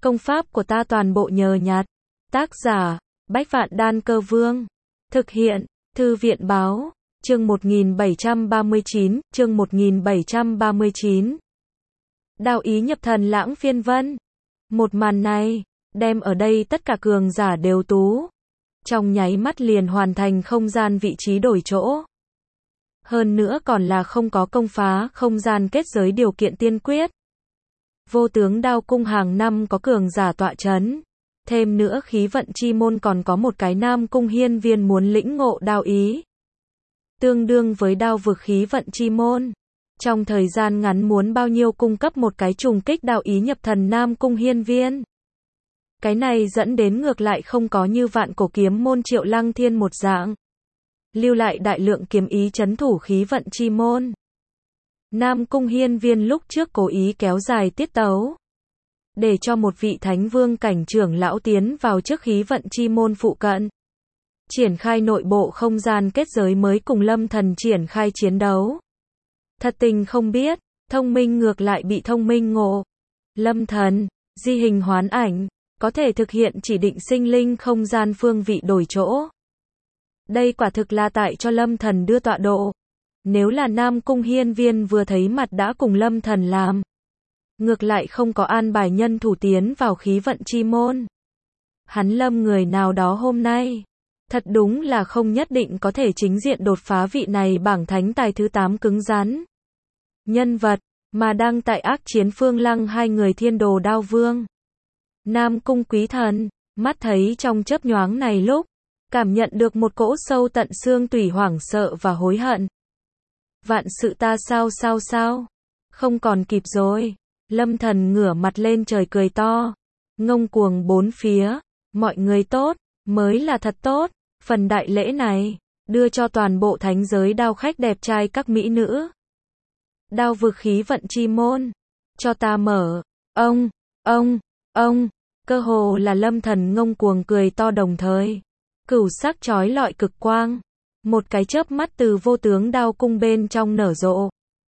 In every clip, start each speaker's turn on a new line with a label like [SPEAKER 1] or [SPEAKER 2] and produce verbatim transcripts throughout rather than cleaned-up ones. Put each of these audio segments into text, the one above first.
[SPEAKER 1] Công pháp của ta toàn bộ nhờ nhặt. Tác giả, Bách Vạn Đan Cơ Vương. Thực hiện, Thư viện báo, chương một nghìn bảy trăm ba mươi chín, chương một nghìn bảy trăm ba mươi chín. Đao ý nhập thần lãng phiên vân. Một màn này, đem ở đây tất cả cường giả đều tú. Trong nháy mắt liền hoàn thành không gian vị trí đổi chỗ. Hơn nữa còn là không có công phá không gian kết giới điều kiện tiên quyết. Vô tướng đao cung hàng năm có cường giả tọa chấn. Thêm nữa khí vận chi môn còn có một cái Nam Cung hiên viên muốn lĩnh ngộ đao ý. Tương đương với đao vực khí vận chi môn. Trong thời gian ngắn muốn bao nhiêu cung cấp một cái trùng kích đao ý nhập thần Nam Cung hiên viên. Cái này dẫn đến ngược lại không có như vạn cổ kiếm môn Triệu Lăng Thiên một dạng. Lưu lại đại lượng kiếm ý chấn thủ khí vận chi môn. Nam Cung hiên viên lúc trước cố ý kéo dài tiết tấu. Để cho một vị thánh vương cảnh trưởng lão tiến vào trước khí vận chi môn phụ cận. Triển khai nội bộ không gian kết giới mới cùng Lâm Thần triển khai chiến đấu. Thật tình không biết, thông minh ngược lại bị thông minh ngộ. Lâm Thần, di hình hoán ảnh, có thể thực hiện chỉ định sinh linh không gian phương vị đổi chỗ. Đây quả thực là tại cho Lâm Thần đưa tọa độ. Nếu là Nam Cung hiên viên vừa thấy mặt đã cùng Lâm Thần làm. Ngược lại không có an bài nhân thủ tiến vào khí vận chi môn. Hắn Lâm người nào đó hôm nay. Thật đúng là không nhất định có thể chính diện đột phá vị này bảng thánh tài thứ tám cứng rắn. Nhân vật, mà đang tại ác chiến Phương Lăng hai người thiên đồ đao vương. Nam Cung quý thần, mắt thấy trong chớp nhoáng này lúc. Cảm nhận được một cỗ sâu tận xương tủy hoảng sợ và hối hận. Vạn sự ta sao sao sao. Không còn kịp rồi. Lâm Thần ngửa mặt lên trời cười to. Ngông cuồng bốn phía. Mọi người tốt, mới là thật tốt. Phần đại lễ này, đưa cho toàn bộ thánh giới đao khách đẹp trai các mỹ nữ. Đao vực khí vận chi môn. Cho ta mở. Ông, ông, ông. Cơ hồ là Lâm Thần ngông cuồng cười to đồng thời. Cửu sắc chói lọi cực quang. Một cái chớp mắt từ vô tướng đao cung bên trong nở rộ.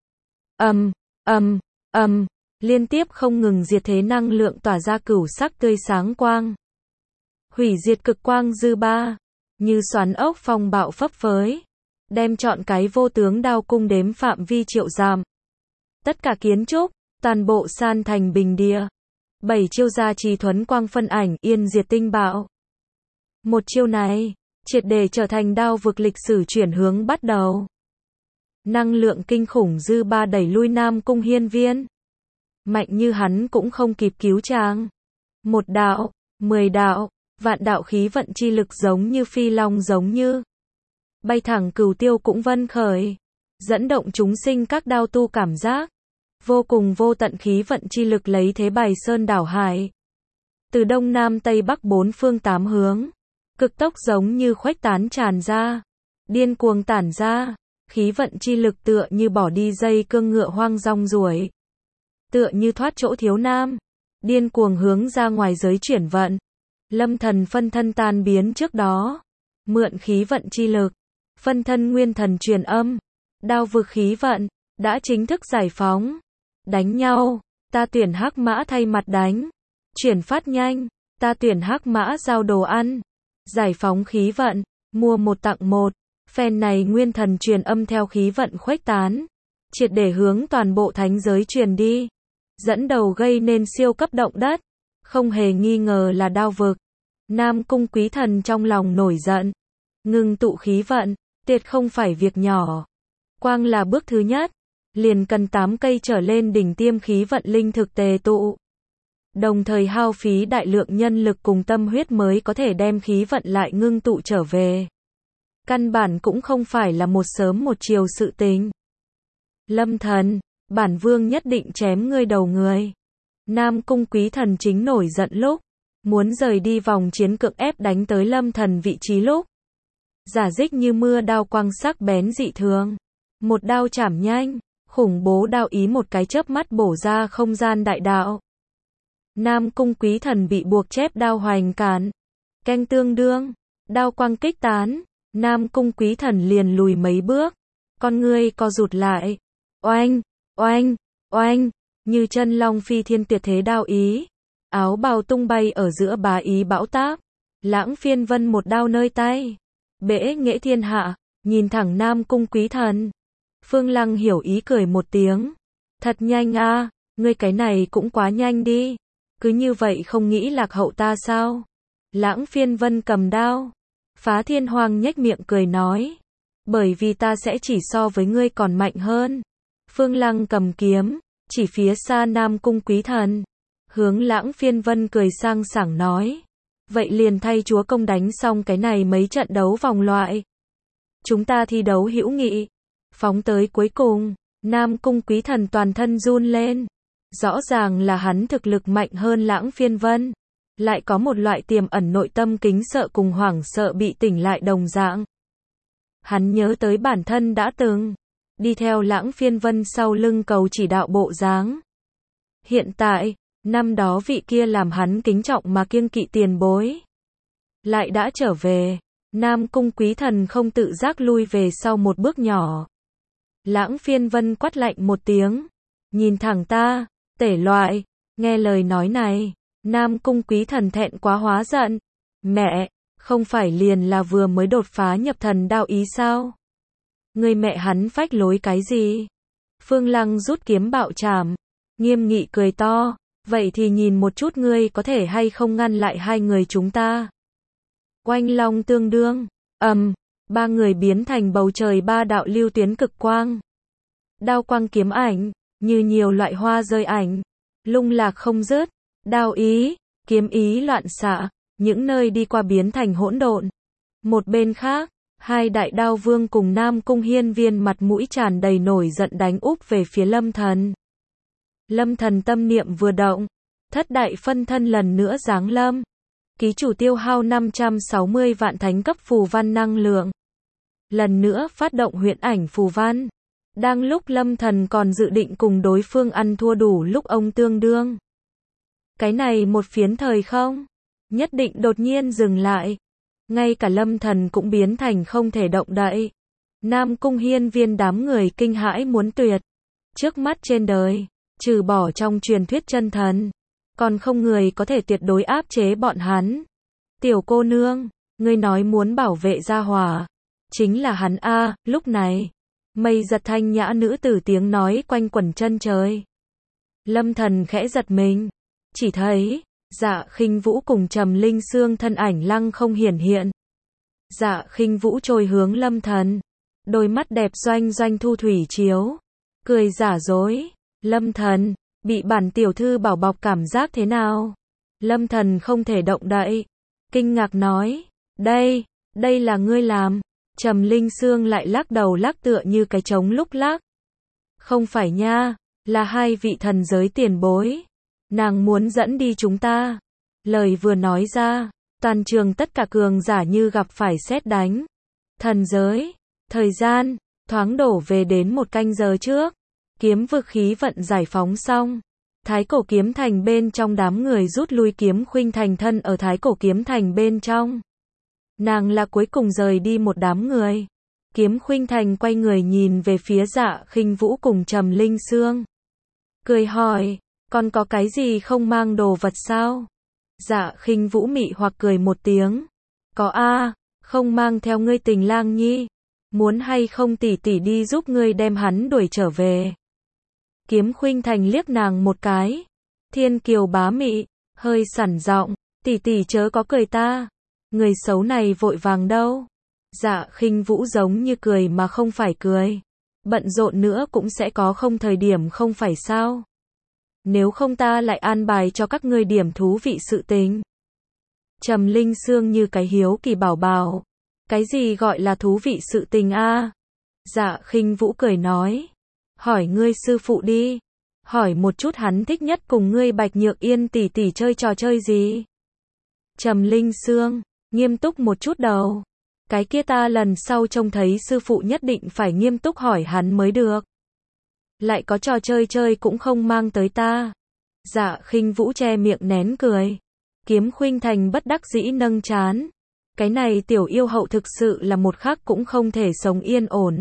[SPEAKER 1] Ầm, ầm, ầm. Liên tiếp không ngừng diệt thế năng lượng tỏa ra cửu sắc tươi sáng quang. Hủy diệt cực quang dư ba. Như xoắn ốc phong bạo phấp phới. Đem trọn cái vô tướng đao cung đếm phạm vi triệu dặm. Tất cả kiến trúc, toàn bộ san thành bình địa. Bảy chiêu gia trì thuấn quang phân ảnh yên diệt tinh bạo. Một chiêu này, triệt để trở thành đao vực lịch sử chuyển hướng bắt đầu. Năng lượng kinh khủng dư ba đẩy lui Nam Cung hiên viên. Mạnh như hắn cũng không kịp cứu chàng. Một đạo, mười đạo, vạn đạo khí vận chi lực giống như phi long giống như. Bay thẳng cửu tiêu cũng vân khởi. Dẫn động chúng sinh các đao tu cảm giác. Vô cùng vô tận khí vận chi lực lấy thế bài sơn đảo hải. Từ đông nam tây bắc bốn phương tám hướng. Cực tốc giống như khuếch tán tràn ra. Điên cuồng tản ra. Khí vận chi lực tựa như bỏ đi dây cương ngựa hoang rong ruổi. Tựa như thoát chỗ thiếu nam. Điên cuồng hướng ra ngoài giới chuyển vận. Lâm Thần phân thân tan biến trước đó. Mượn khí vận chi lực. Phân thân nguyên thần truyền âm. Đao vực khí vận. Đã chính thức giải phóng. Đánh nhau. Ta tuyển hắc mã thay mặt đánh. Chuyển phát nhanh. Ta tuyển hắc mã giao đồ ăn. Giải phóng khí vận. Mua một tặng một. Phen này nguyên thần truyền âm theo khí vận khuếch tán. Triệt để hướng toàn bộ thánh giới truyền đi. Dẫn đầu gây nên siêu cấp động đất. Không hề nghi ngờ là đao vực. Nam Cung quý thần trong lòng nổi giận. Ngưng tụ khí vận. Tuyệt không phải việc nhỏ. Quang là bước thứ nhất. Liền cần tám cây trở lên đỉnh tiêm khí vận linh thực tề tụ. Đồng thời hao phí đại lượng nhân lực cùng tâm huyết mới có thể đem khí vận lại ngưng tụ trở về. Căn bản cũng không phải là một sớm một chiều sự tình. Lâm Thần, bản vương nhất định chém ngươi đầu người. Nam Cung quý thần chính nổi giận lúc. Muốn rời đi vòng chiến cưỡng ép đánh tới Lâm Thần vị trí lúc. Giả dích như mưa đao quang sắc bén dị thường. Một đao chảm nhanh. Khủng bố đao ý một cái chớp mắt bổ ra không gian đại đạo. Nam Cung quý thần bị buộc chép đao hoành cản. Canh tương đương. Đao quang kích tán. Nam Cung quý thần liền lùi mấy bước. Con ngươi co rụt lại. Oanh, oanh, oanh. Như chân long phi thiên tuyệt thế đao ý. Áo bào tung bay ở giữa bá ý bão táp. Lãng Phiên Vân một đao nơi tay. Bể nghệ thiên hạ, nhìn thẳng Nam Cung Quý Thần. Phương Lăng hiểu ý cười một tiếng. Thật nhanh a, ngươi cái này cũng quá nhanh đi. Cứ như vậy không nghĩ lạc hậu ta sao? Lãng Phiên Vân cầm đao. Phá Thiên Hoàng nhếch miệng cười nói. Bởi vì ta sẽ chỉ so với ngươi còn mạnh hơn. Phương Lăng cầm kiếm, chỉ phía xa Nam Cung Quý Thần. Hướng Lãng Phiên Vân cười sang sảng nói. Vậy liền thay chúa công đánh xong cái này mấy trận đấu vòng loại. Chúng ta thi đấu hữu nghị. Phóng tới cuối cùng, Nam Cung Quý Thần toàn thân run lên. Rõ ràng là hắn thực lực mạnh hơn Lãng Phiên Vân. Lại có một loại tiềm ẩn nội tâm kính sợ cùng hoảng sợ bị tỉnh lại đồng dạng. Hắn nhớ tới bản thân đã từng đi theo Lãng Phiên Vân sau lưng cầu chỉ đạo bộ dáng. Hiện tại, năm đó vị kia làm hắn kính trọng mà kiêng kỵ tiền bối. Lại đã trở về, Nam Cung Quý Thần không tự giác lui về sau một bước nhỏ. Lãng Phiên Vân quát lạnh một tiếng. Nhìn thẳng ta, tể loại, nghe lời nói này, Nam Cung Quý Thần thẹn quá hóa giận. Mẹ, không phải liền là vừa mới đột phá nhập thần đao ý sao? Người mẹ hắn phách lối cái gì? Phương Lăng rút kiếm bạo chảm, nghiêm nghị cười to. Vậy thì nhìn một chút ngươi có thể hay không ngăn lại hai người chúng ta. Oanh long tương đương, ầm, um, ba người biến thành bầu trời ba đạo lưu tuyến cực quang. Đao quang kiếm ảnh, như nhiều loại hoa rơi ảnh, lung lạc không dứt, đao ý, kiếm ý loạn xạ, những nơi đi qua biến thành hỗn độn. Một bên khác, hai đại đao vương cùng Nam Cung Hiên Viên mặt mũi tràn đầy nổi giận đánh úp về phía Lâm Thần. Lâm Thần tâm niệm vừa động, thất đại phân thân lần nữa giáng lâm. Ký chủ tiêu hao năm trăm sáu mươi vạn thánh cấp phù văn năng lượng. Lần nữa phát động huyễn ảnh phù văn. Đang lúc Lâm Thần còn dự định cùng đối phương ăn thua đủ lúc ông tương đương. Cái này một phiến thời không, nhất định đột nhiên dừng lại. Ngay cả Lâm Thần cũng biến thành không thể động đậy. Nam Cung Hiên Viên đám người kinh hãi muốn tuyệt. Trước mắt trên đời, trừ bỏ trong truyền thuyết chân thần, còn không người có thể tuyệt đối áp chế bọn hắn. Tiểu cô nương, ngươi nói muốn bảo vệ gia hỏa, chính là hắn a. Lúc này, mây giật thanh nhã nữ tử tiếng nói quanh quẩn chân trời. Lâm Thần khẽ giật mình, chỉ thấy Dạ Khinh Vũ cùng Trầm Linh Sương thân ảnh lăng không hiển hiện. Dạ Khinh Vũ trôi hướng Lâm Thần, đôi mắt đẹp doanh doanh thu thủy chiếu, cười giả dối. Lâm Thần, bị bản tiểu thư bảo bọc cảm giác thế nào? Lâm Thần không thể động đậy, kinh ngạc nói, đây, đây là ngươi làm. Trầm Linh Sương lại lắc đầu lắc tựa như cái trống lúc lắc. Không phải nha, là hai vị thần giới tiền bối. Nàng muốn dẫn đi chúng ta. Lời vừa nói ra, toàn trường tất cả cường giả như gặp phải sét đánh. Thần giới, thời gian, thoáng đổ về đến một canh giờ trước. Kiếm vực khí vận giải phóng xong. Thái cổ kiếm thành bên trong đám người rút lui kiếm khuynh thành thân ở thái cổ kiếm thành bên trong. Nàng là cuối cùng rời đi một đám người. Kiếm khuynh thành quay người nhìn về phía Dạ Khinh Vũ cùng Trầm Linh Sương. Cười hỏi, còn có cái gì không mang đồ vật sao? Dạ Khinh Vũ mị hoặc cười một tiếng. Có a, không mang theo ngươi tình lang nhi. Muốn hay không tỷ tỷ đi giúp ngươi đem hắn đuổi trở về. Kiếm khuynh thành liếc nàng một cái. Thiên kiều bá mị, hơi sẵn giọng, tỷ tỷ chớ có cười ta. Người xấu này vội vàng đâu. Dạ Khinh Vũ giống như cười mà không phải cười. Bận rộn nữa cũng sẽ có không thời điểm không phải sao. Nếu không ta lại an bài cho các ngươi điểm thú vị sự tình. Trầm Linh Sương như cái hiếu kỳ bảo bảo. Cái gì gọi là thú vị sự tình a? Dạ Khinh Vũ cười nói. Hỏi ngươi sư phụ đi. Hỏi một chút hắn thích nhất cùng ngươi Bạch Nhược Yên tỷ tỷ chơi trò chơi gì. Trầm Linh Sương, nghiêm túc một chút đầu. Cái kia ta lần sau trông thấy sư phụ nhất định phải nghiêm túc hỏi hắn mới được. Lại có trò chơi chơi cũng không mang tới ta. Dạ Khinh Vũ che miệng nén cười. Kiếm khuynh thành bất đắc dĩ nâng trán. Cái này tiểu yêu hậu thực sự là một khắc cũng không thể sống yên ổn.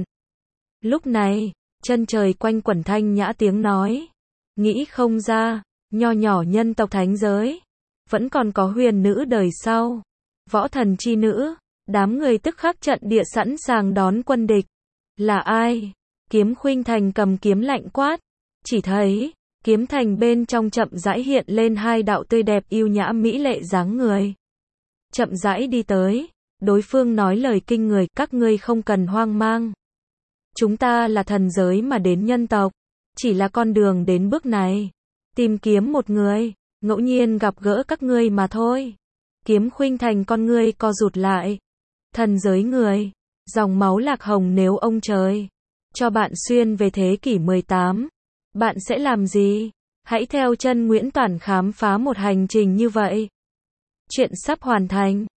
[SPEAKER 1] Lúc này, chân trời quanh quẩn thanh nhã tiếng nói. Nghĩ không ra, nho nhỏ nhân tộc thánh giới, Vẫn còn có huyền nữ đời sau. Võ thần chi nữ. Đám người tức khắc trận địa sẵn sàng đón quân địch. Là ai? Kiếm Khuynh Thành cầm kiếm lạnh quát. Chỉ thấy, kiếm thành bên trong chậm rãi hiện lên hai đạo tươi đẹp yêu nhã mỹ lệ dáng người. Chậm rãi đi tới, đối phương nói lời kinh người, các ngươi không cần hoang mang. Chúng ta là thần giới mà đến nhân tộc, chỉ là con đường đến bước này. Tìm kiếm một người, ngẫu nhiên gặp gỡ các ngươi mà thôi. Kiếm Khuynh Thành con ngươi co rụt lại. Thần giới người, dòng máu lạc hồng, nếu ông trời cho bạn xuyên về thế kỷ mười tám, bạn sẽ làm gì? Hãy theo chân Nguyễn Toản khám phá một hành trình như vậy. Chuyện sắp hoàn thành.